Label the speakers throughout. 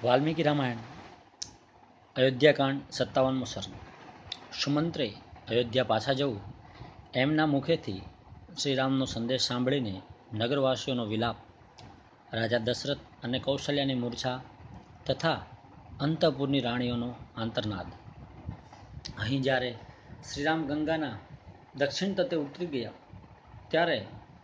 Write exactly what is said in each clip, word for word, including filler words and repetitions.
Speaker 1: વાલ્મીકી રામાયણ અયોધ્યાકાંડ સત્તાવનમો સર્ગ. સુમંત્રે અયોધ્યા પાછા જવું એમના મુખેથી શ્રીરામનો સંદેશ સાંભળીને નગરવાસીઓનો વિલાપ, રાજા દશરથ અને કૌશલ્યાની મૂર્છા તથા અંતઃપુરની રાણીઓનો આંતરનાદ. અહીં જ્યારે શ્રીરામ ગંગાના દક્ષિણ તટે ઉતરી ગયા ત્યારે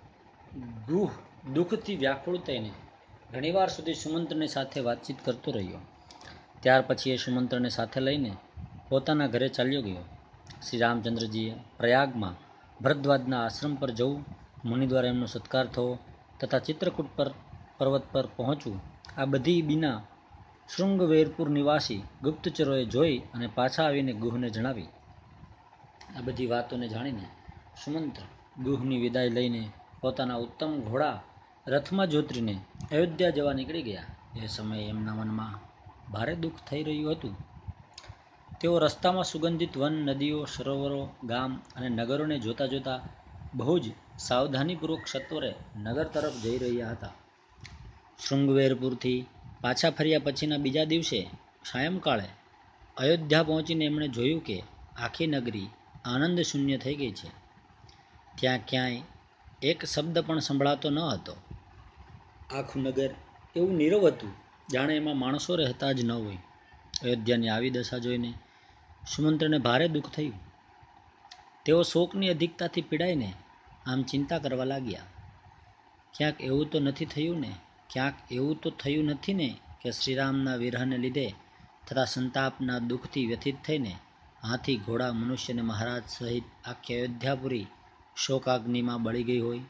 Speaker 1: ગૃહ દુઃખથી વ્યાકુળ થઈને ઘણીવાર સુધી સુમંત્રની સાથે વાતચીત કરતો રહ્યો. ત્યાર પછી એ સુમંત્રને સાથે લઈને પોતાના ઘરે ચાલ્યો ગયો. શ્રી રામચંદ્રજીએ પ્રયાગમાં ભરદ્વાજના આશ્રમ પર જવું, મુનિ દ્વારા એમનો સત્કાર થવો તથા ચિત્રકૂટ પર પર્વત પર પહોંચવું, આ બધી બીના શૃંગવેરપુર નિવાસી ગુપ્તચરોએ જોઈ અને પાછા આવીને ગુહને જણાવી. આ બધી વાતોને જાણીને સુમંત્ર ગુહની વિદાય લઈને પોતાના ઉત્તમ ઘોડા રથમાં જોતરીને અયોધ્યા જવા નીકળી ગયા. એ સમયે એમના મનમાં ભારે દુઃખ થઈ રહ્યું હતું. તેઓ રસ્તામાં સુગંધિત વન, નદીઓ, સરોવરો, ગામ અને નગરોને જોતા જોતા બહુ જ સાવધાનીપૂર્વક સત્વરે નગર તરફ જઈ રહ્યા હતા. શૃંગવેરપુરથી પાછા ફર્યા પછીના બીજા દિવસે સાયંકાળે અયોધ્યા પહોંચીને એમણે જોયું કે આખી નગરી આનંદ શૂન્ય થઈ ગઈ છે. ત્યાં ક્યાંય એક શબ્દ પણ સંભળાતો ન હતો. આખું નગર એવું નીરવ હતું જાણે એમાં માણસો રહેતા જ ન હોય. અયોધ્યાની આવી દશા જોઈને સુમંત્રને ભારે દુઃખ થયું. તેઓ શોકની અધિકતાથી પીડાઈને આમ ચિંતા કરવા લાગ્યા. ક્યાંક એવું તો નથી થયું ને ક્યાંક એવું તો થયું નથી ને કે શ્રીરામના વિરહને લીધે તથા સંતાપના દુઃખથી વ્યથિત થઈને હાથી, ઘોડા, મનુષ્ય અને મહારાજ સહિત આખી અયોધ્યાપુરી શોકાગ્નિમાં બળી ગઈ હોય.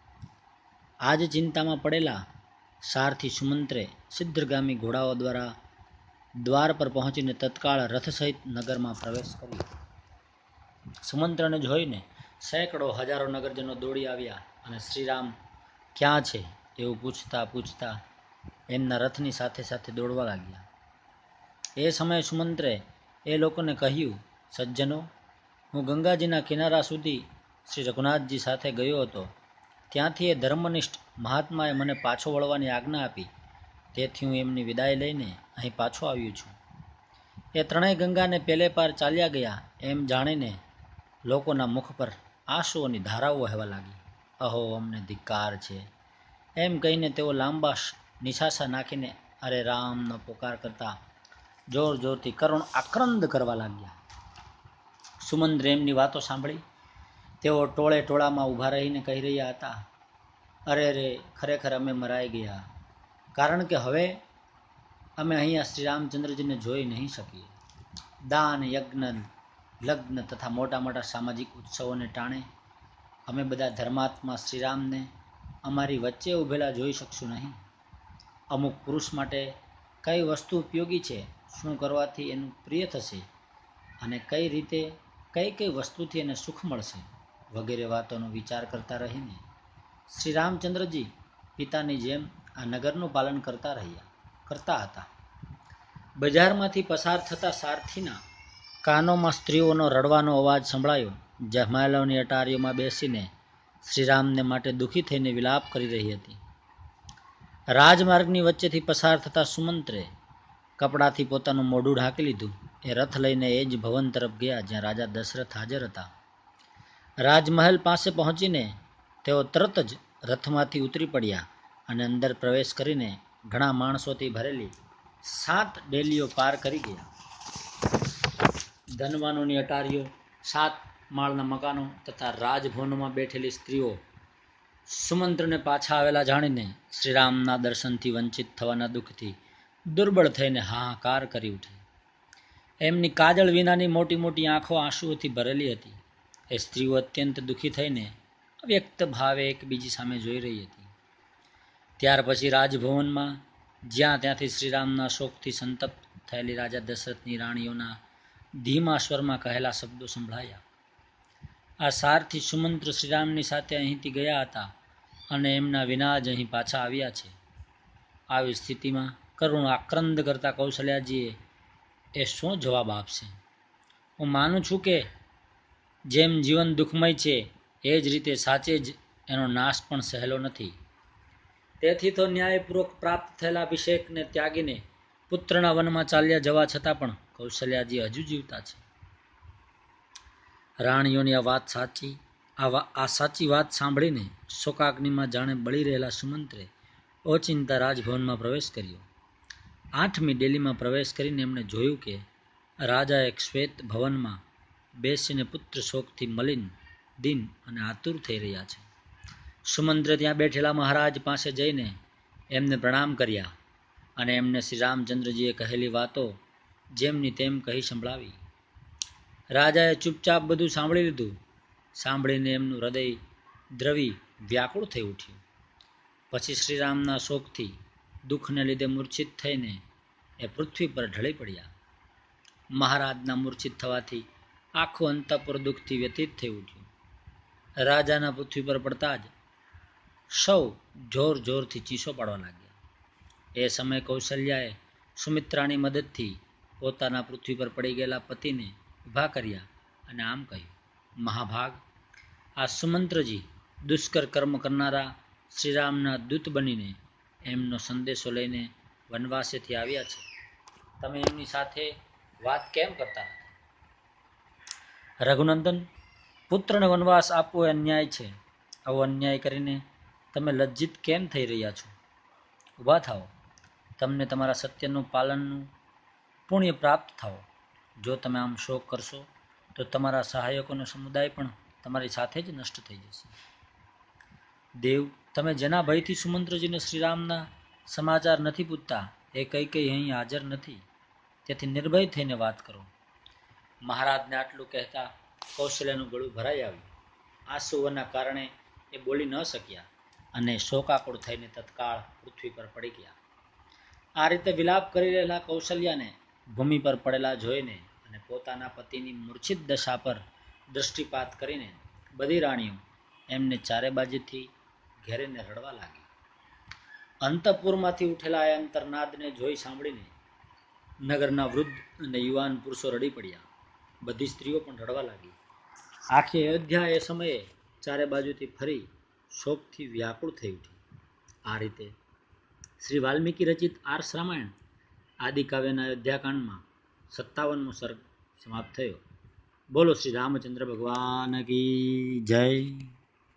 Speaker 1: આ જ ચિંતામાં પડેલા સારથી સુમંત્રે સિદ્ધગામી ઘોડાઓ દ્વારા દ્વાર પર પહોંચીને તત્કાળ રથ સહિત નગરમાં પ્રવેશ કર્યો. સુમંત્રને જોઈને સેંકડો હજારો નગરજનો દોડી આવ્યા અને શ્રીરામ ક્યાં છે એવું પૂછતા પૂછતા એમના રથની સાથે સાથે દોડવા લાગ્યા. એ સમયે સુમંત્રે એ લોકોને કહ્યું, સજ્જનો, હું ગંગાજીના કિનારા સુધી શ્રી રઘુનાથજી સાથે ગયો હતો. ત્યાંથી એ ધર્મનિષ્ઠ મહાત્માએ મને પાછો વળવાની આજ્ઞા આપી. તેથી હું એમની વિદાય લઈને અહીં પાછો આવ્યો છું. એ ત્રણેય ગંગાને પેલે પાર ચાલ્યા ગયા એમ જાણીને લોકોના મુખ પર આંસુઓની ધારાઓ વહેવા લાગી. અહો, અમને ધિક્કાર છે એમ કહીને તેઓ લાંબા નિશાસા નાખીને અરે રામનો પોકાર કરતા જોર જોરથી કરુણ આક્રંદ કરવા લાગ્યા. સુમંત્રે એમની વાતો સાંભળી. તેઓ ટોળે ટોળામાં ઊભા રહીને કહી રહ્યા હતા, અરે રે, ખરેખર અમે મરાઈ ગયા, કારણ કે હવે અમે અહીંયા શ્રી રામચંદ્રજીને જોઈ નહીં શકીએ. દાન, યજ્ઞ, લગ્ન તથા મોટા મોટા સામાજિક ઉત્સવોને ટાણે અમે બધા ધર્માત્મા શ્રીરામને અમારી વચ્ચે ઊભેલા જોઈ શકશું નહીં. અમુક પુરુષ માટે કઈ વસ્તુ ઉપયોગી છે, શું કરવાથી એનું પ્રિય થશે અને કઈ રીતે કઈ કઈ વસ્તુથી એને સુખ મળશે વગેરે વાતોનો વિચાર કરતા રહીને શ્રી રામચંદ્રજી પિતાની જેમ આ નગરનું પાલન કરતા રહ્યા કરતા હતા. બજારમાંથી પસાર થતા સારથીના કાનોમાં સ્ત્રીઓનો રડવાનો અવાજ સંભળાયો, જે મહેલોની અટારીઓમાં બેસીને શ્રીરામને માટે દુઃખી થઈને વિલાપ કરી રહી હતી. રાજમાર્ગની વચ્ચેથી પસાર થતા સુમંત્રે કપડાથી પોતાનું મોઢું ઢાંકી લીધું. એ રથ લઈને એ જ ભવન તરફ ગયા જ્યાં રાજા દશરથ હાજર હતા. રાજમહેલ પાસે પહોંચીને તેઓ તરત જ રથમાંથી ઉતરી પડ્યા અને અંદર પ્રવેશ કરીને ઘણા માણસોથી ભરેલી સાત ડેલીઓ પાર કરી ગયા. ધનવાનોની અટારીઓ, સાત માળના મકાનો તથા રાજભવનોમાં બેઠેલી સ્ત્રીઓ સુમંત્રને પાછા આવેલા જાણીને શ્રીરામના દર્શનથી વંચિત થવાના દુઃખથી દુર્બળ થઈને હાહાકાર કરી ઉઠી. એમની કાજળ વિનાની મોટી મોટી આંખો આંસુઓથી ભરેલી હતી. એ સ્ત્રીઓ અત્યંત દુઃખી થઈને અવ્યક્ત ભાવે એકબીજી સામે જોઈ રહી હતી. ત્યાર પછી રાજભવનમાં જ્યાં ત્યાંથી શ્રીરામના શોકથી સંતપ્ત થયેલી રાજા દશરથની રાણીઓના ધીમા સ્વરમાં કહેલા શબ્દો સંભળાયા. આ સારથી સુમંત્ર શ્રીરામની સાથે અહીંથી ગયા હતા અને એમના વિના જ અહીં પાછા આવ્યા છે. આવી સ્થિતિમાં કરુણ આક્રંદ કરતા કૌશલ્યાજીએ એ શું જવાબ આપશે? હું માનું છું કે જેમ જીવન દુઃખમય છે એ જ રીતે સાચે જ એનો નાશ પણ સહેલો નથી. તેથી તો ન્યાયપૂર્વક પ્રાપ્ત થયેલા અભિષેકને ત્યાગીને પુત્રના વનમાં ચાલ્યા જવા છતાં પણ કૌશલ્યાજી હજુ જીવતા છે. રાણીઓની આ વાત સાચી આ આ સાચી વાત સાંભળીને શોકાગ્નિમાં જાણે બળી રહેલા સુમંત્રે ઓચિંતા રાજભવનમાં પ્રવેશ કર્યો. આઠમી ડેલીમાં પ્રવેશ કરીને એમણે જોયું કે રાજા એક શ્વેત ભવનમાં બેસીને પુત્ર શોકથી મલિન, દીન અને આતુર થઈ રહ્યા છે. સુમંત્રે ત્યાં બેઠેલા મહારાજ પાસે જઈને એમને પ્રણામ કર્યા અને એમને શ્રી રામચંદ્રજીએ કહેલી વાતો જેમની તેમ કહી સંભળાવી. રાજાએ ચૂપચાપ બધું સાંભળી લીધું. સાંભળીને એમનું હૃદય દ્રવી વ્યાકુળ થઈ ઉઠ્યું. પછી શ્રીરામના શોકથી દુઃખને લીધે મૂર્છિત થઈને એ પૃથ્વી પર ઢળી પડ્યા. મહારાજના મૂર્છિત થવાથી આખું અંતઃપુર દુઃખથી વ્યતીત થઈ ઉઠ્યું. રાજાના પૃથ્વી પર પડતા જ સૌ જોર જોરથી ચીસો પાડવા લાગ્યા. એ સમયે કૌશલ્યાએ સુમિત્રાની મદદથી પોતાના પૃથ્વી પર પડી ગયેલા પતિને ઊભા કર્યા અને આમ કહ્યું, મહાભાગ, આ સુમંત્રજી દુષ્કર કર્મ કરનારા શ્રીરામના દૂત બનીને એમનો સંદેશો લઈને વનવાસેથી આવ્યા છે. તમે એમની સાથે વાત કેમ કરતા નથી? રઘુનંદન, પુત્રને વનવાસ આપવો એ અન્યાય છે. આવો અન્યાય કરીને તમે લજ્જિત કેમ થઈ રહ્યા છો? ઊભા થાઓ, તમને તમારા સત્યનું પાલનનું પુણ્ય પ્રાપ્ત થાઓ. જો તમે આમ શોક કરશો તો તમારા સહાયકોનો સમુદાય પણ તમારી સાથે જ નષ્ટ થઈ જશે. દેવ, તમે જેના ભયથી સુમંત્રજીને શ્રીરામના સમાચાર નથી પૂછતા એ કઈ કઈ અહીં હાજર નથી, તેથી નિર્ભય થઈને વાત કરો. મહારાજને આટલું કહેતા કૌશલ્યનું ગળું ભરાઈ આવ્યું. આંસુઓના કારણે એ બોલી ન શક્યા અને શોકાકુળ થઈને તત્કાળ પૃથ્વી પર પડી ગયા. આ રીતે વિલાપ કરી રહેલા કૌશલ્યાને ભૂમિ પર પડેલા જોઈને અને પોતાના પતિની મૂર્છિત દશા પર દૃષ્ટિપાત કરીને બધી રાણીઓ એમને ચારે બાજુથી ઘેરીને રડવા લાગી. અંતઃપુરમાંથી ઉઠેલા એ અંતરનાદને જોઈ સાંભળીને નગરના વૃદ્ધ અને યુવાન પુરુષો રડી પડ્યા. બધી સ્ત્રીઓ પણ રડવા લાગી. આખી અયોધ્યા એ સમયે ચારે બાજુથી ફરી શોકથી વ્યાકુળ થઈ ઉઠી. આ રીતે શ્રી વાલ્મીકી રચિત આર્ષ રામાયણ આદિકાવ્યના અયોધ્યાકાંડમાં સત્તાવનમો સર્ગ સમાપ્ત થયો. બોલો શ્રી રામચંદ્ર ભગવાન કી જય.